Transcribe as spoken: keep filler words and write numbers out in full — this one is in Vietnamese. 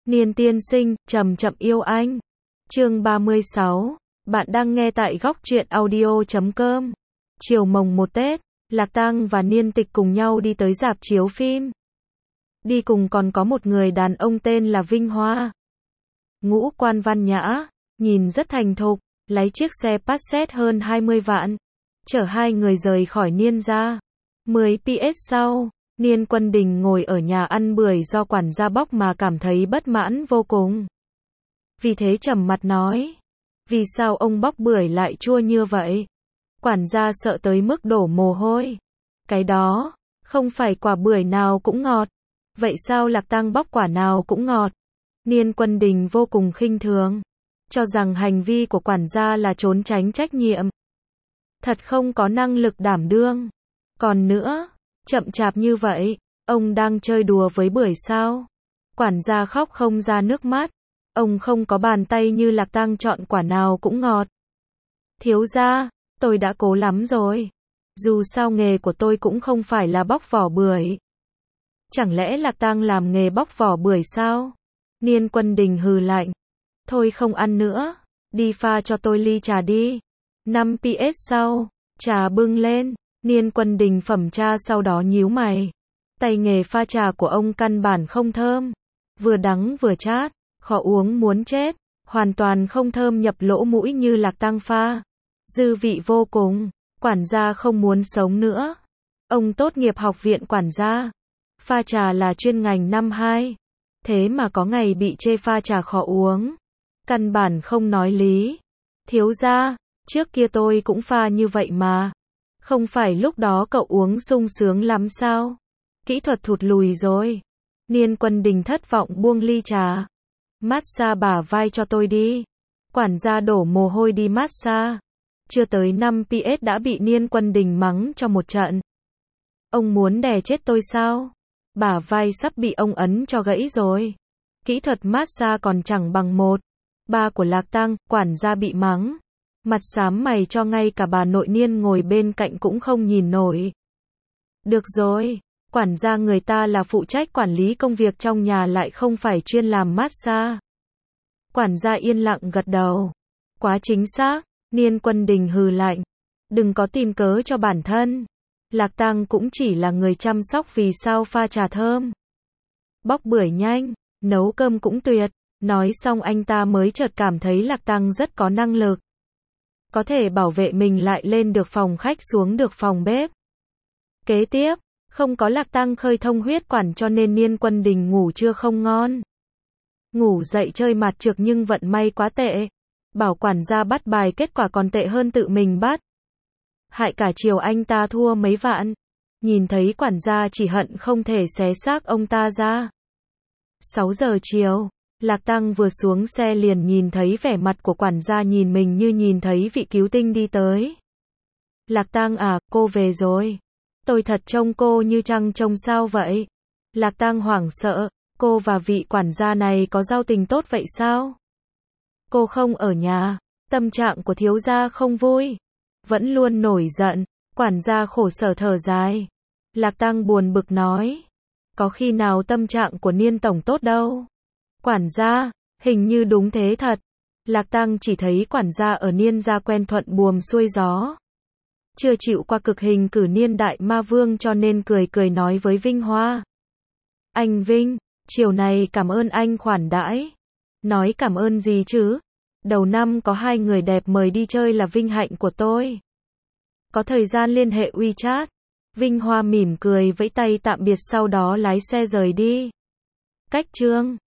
Niên tiên sinh, chậm chậm yêu anh. Chương ba mươi sáu. Bạn đang nghe tại góc truyện audio chấm com. Chiều mồng một Tết, Lạc Tăng và Niên Tịch cùng nhau đi tới rạp chiếu phim. Đi cùng còn có một người đàn ông tên là Vinh Hoa. Ngũ quan văn nhã, nhìn rất thành thục, lấy chiếc xe Passat hơn hai mươi vạn, chở hai người rời khỏi Niên gia. mười phút sau, Niên Quân Đình ngồi ở nhà ăn bưởi do quản gia bóc mà cảm thấy bất mãn vô cùng. Vì thế trầm mặt nói, vì sao ông bóc bưởi lại chua như vậy? Quản gia sợ tới mức đổ mồ hôi. Cái đó, không phải quả bưởi nào cũng ngọt. Vậy sao Lạc Tăng bóc quả nào cũng ngọt? Niên Quân Đình vô cùng khinh thường, cho rằng hành vi của quản gia là trốn tránh trách nhiệm. Thật không có năng lực đảm đương. Còn nữa, chậm chạp như vậy, ông đang chơi đùa với bưởi sao? Quản gia khóc không ra nước mắt. Ông không có bàn tay như Lạc Tăng chọn quả nào cũng ngọt. Thiếu gia, tôi đã cố lắm rồi. Dù sao nghề của tôi cũng không phải là bóc vỏ bưởi. Chẳng lẽ Lạc Tăng làm nghề bóc vỏ bưởi sao? Niên Quân Đình hừ lạnh. Thôi không ăn nữa, đi pha cho tôi ly trà đi. năm phút sau, trà bưng lên, Niên Quân Đình phẩm trà sau đó nhíu mày. Tay nghề pha trà của ông căn bản không thơm. Vừa đắng vừa chát, khó uống muốn chết, hoàn toàn không thơm nhập lỗ mũi như Lạc Tăng pha. Dư vị vô cùng, quản gia không muốn sống nữa. Ông tốt nghiệp học viện quản gia. Pha trà là chuyên ngành năm hai. Thế mà có ngày bị chê pha trà khó uống. Căn bản không nói lý. Thiếu gia, trước kia tôi cũng pha như vậy mà. Không phải lúc đó cậu uống sung sướng lắm sao? Kỹ thuật thụt lùi rồi. Niên Quân Đình thất vọng buông ly trà. Massage bả vai cho tôi đi. Quản gia đổ mồ hôi đi massage. Chưa tới năm phút đã bị Niên Quân Đình mắng cho một trận. Ông muốn đè chết tôi sao? Bả vai sắp bị ông ấn cho gãy rồi. Kỹ thuật massage còn chẳng bằng một ba của Lạc Tăng. Quản gia bị mắng. Mặt xám mày cho ngay cả bà nội Niên ngồi bên cạnh cũng không nhìn nổi. Được rồi, quản gia người ta là phụ trách quản lý công việc trong nhà lại không phải chuyên làm massage. Quản gia yên lặng gật đầu. Quá chính xác, Niên Quân Đình hừ lạnh. Đừng có tìm cớ cho bản thân. Lạc Tăng cũng chỉ là người chăm sóc vì sao pha trà thơm. Bóc bưởi nhanh, nấu cơm cũng tuyệt. Nói xong anh ta mới chợt cảm thấy Lạc Tăng rất có năng lực. Có thể bảo vệ mình lại lên được phòng khách xuống được phòng bếp. Kế tiếp, không có Lạc Tăng khơi thông huyết quản cho nên Niên Quân Đình ngủ trưa không ngon. Ngủ dậy chơi mặt trược nhưng vận may quá tệ. Bảo quản gia bắt bài kết quả còn tệ hơn tự mình bắt. Hại cả chiều anh ta thua mấy vạn. Nhìn thấy quản gia chỉ hận không thể xé xác ông ta ra. sáu giờ chiều, Lạc Tăng vừa xuống xe liền nhìn thấy vẻ mặt của quản gia nhìn mình như nhìn thấy vị cứu tinh đi tới. Lạc Tăng à, cô về rồi. Tôi thật trông cô như trăng trông sao vậy? Lạc Tăng hoảng sợ, cô và vị quản gia này có giao tình tốt vậy sao? Cô không ở nhà, tâm trạng của thiếu gia không vui. Vẫn luôn nổi giận, quản gia khổ sở thở dài. Lạc Tăng buồn bực nói. Có khi nào tâm trạng của Niên tổng tốt đâu? Quản gia, hình như đúng thế thật. Lạc Tăng chỉ thấy quản gia ở Niên gia quen thuận buồm xuôi gió. Chưa chịu qua cực hình cử Niên đại ma vương cho nên cười cười nói với Vinh Hoa. Anh Vinh, chiều này cảm ơn anh khoản đãi. Nói cảm ơn gì chứ? Đầu năm có hai người đẹp mời đi chơi là vinh hạnh của tôi. Có thời gian liên hệ WeChat. Vinh Hoa mỉm cười vẫy tay tạm biệt sau đó lái xe rời đi. Cách chương